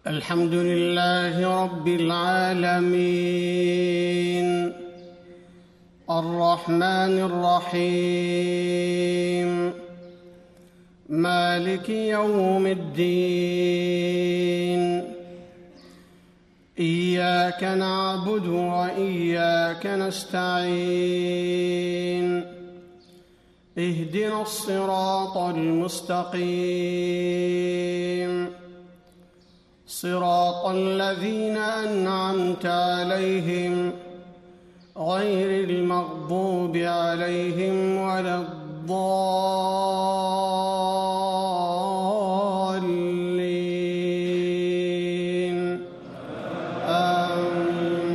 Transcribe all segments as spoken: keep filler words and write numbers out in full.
الحمد لله رب العالمين الرحمن الرحيم مالك يوم الدين إياك نعبد وإياك نستعين اهدنا الصراط المستقيم صراط الذين أنعمت عليهم غير المغضوب عليهم ولا الضالين آمين.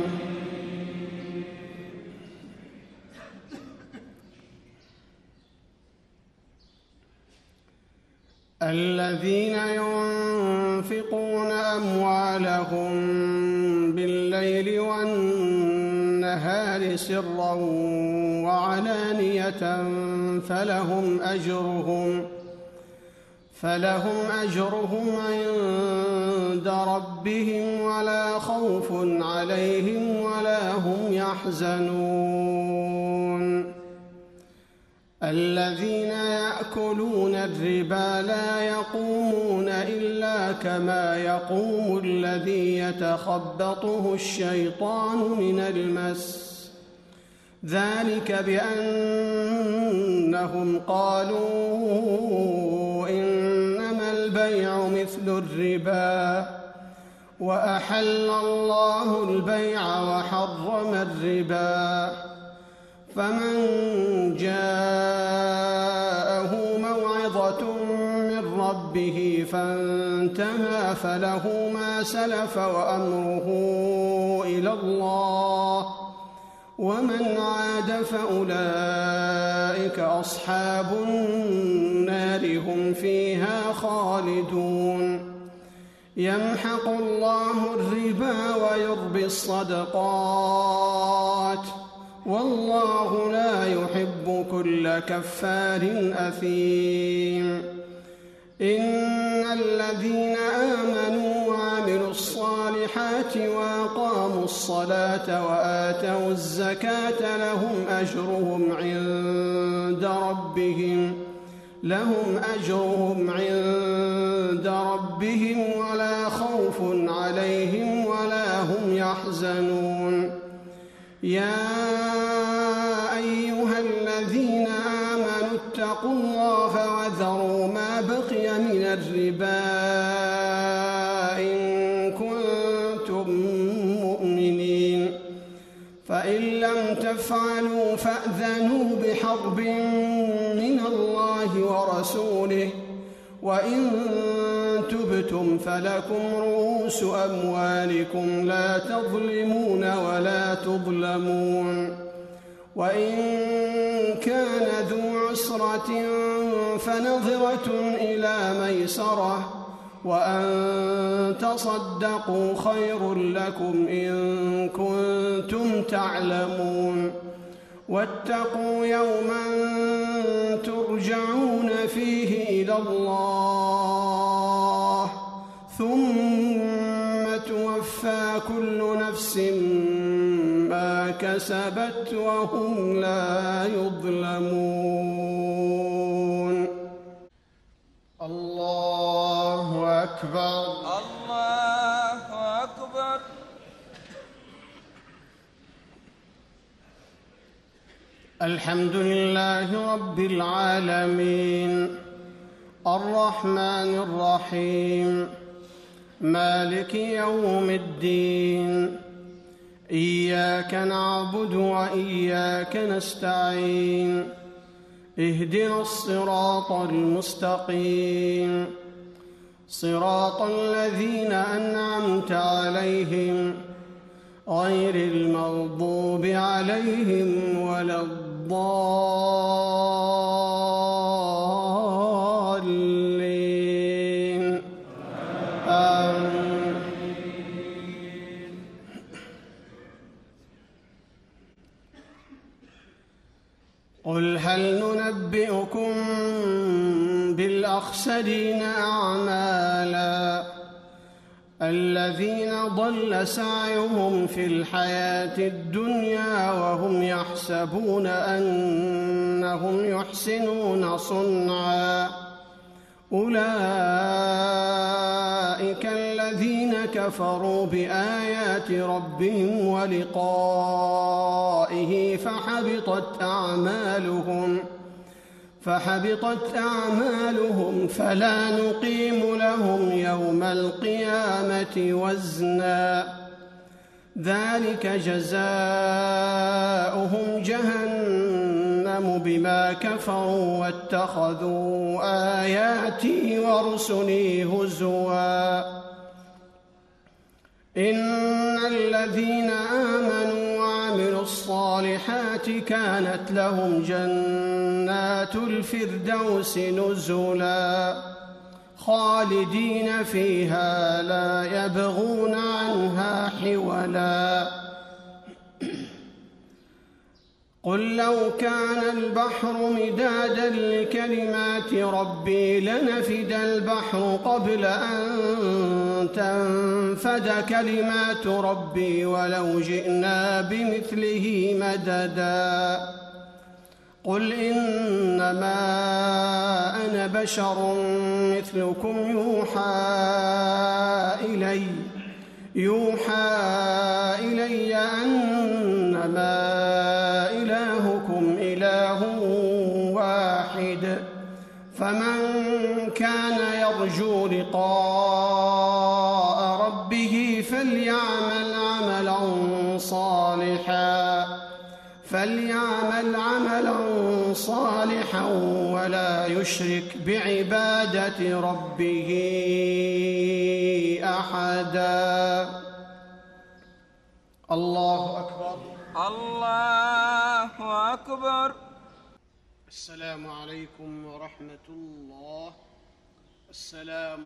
الذين ينفقون أموالهم بالليل والنهار سرا وعلانية فلهم أجرهم فلهم أجرهم عند ربهم ولا خوف عليهم ولا هم يحزنون. الذين يأكلون الربا لا يقومون إلا كما يقوم الذي يتخبطه الشيطان من المس ذلك بأنهم قالوا إنما البيع مثل الربا وأحل الله البيع وحرم الربا فمن جاءه موعظة من ربه فانتهى فله ما سلف وأمره إلى الله ومن عاد فأولئك أصحاب النار هم فيها خالدون. يمحق الله الربا ويربي الصدقات والله لا يحب كل كفار أثيم. إن الذين آمنوا وعملوا الصالحات وأقاموا الصلاة وآتوا الزكاة لهم أجرهم عند ربهم لهم أجرهم عند ربهم ولا خوف عليهم ولا هم يحزنون. يا أيها الذين آمنوا اتقوا الله وذروا ما بقي من الربا إن كنتم مؤمنين فإن لم تفعلوا فأذنوا بحرب من الله ورسوله وإن تبتم فلكم رؤوس أموالكم لا تظلمون ولا تظلمون. وإن كان ذو عسرة فنظرة إلى ميسرة وأن تصدقوا خير لكم إن كنتم تعلمون. واتقوا يوما ترجعون فيه إلى الله ثم توفى كل نفس ما كسبت وهم لا يظلمون. الله أكبر الله أكبر. الحمد لله رب العالمين الرحمن الرحيم مالك يوم الدين إياك نعبد وإياك نستعين اهدنا الصراط المستقيم صراط الذين أنعمت عليهم غير المغضوب عليهم ولا الضالين آمين. قل هل ننبئكم بالأخسرين أعمالا الذين ضل سعيهم في الحياة الدنيا وهم يحسبون أنهم يحسنون صنعا أولئك الذين كفروا بآيات ربهم ولقائه فحبطت أعمالهم فحبطت أعمالهم فلا نقيم لهم يوم القيامة وزنا ذلك جزاؤهم جهنم بما كفروا واتخذوا آياتي ورسلي هزوا إن الذين آمنوا وعملوا الصالحات كانت لهم جنات الفردوس نزلا خالدين فيها لا يبغون عنها حولا قل لو كان البحر مدادا لكلمات ربي لنفد البحر قبل أن تنفد كلمات ربي ولو جئنا بمثله مددا قل إنما أنا بشر مثلكم يوحى إلي يوحى إلي أنما إلهكم إله واحد فمن كان يرجو لقاء ربه فليعمل عملا صالحا فليعمل عملا صالحا ولا يشرك بعبادة ربه أحدا. الله أكبر. الله أكبر. السلام عليكم ورحمة الله. السلام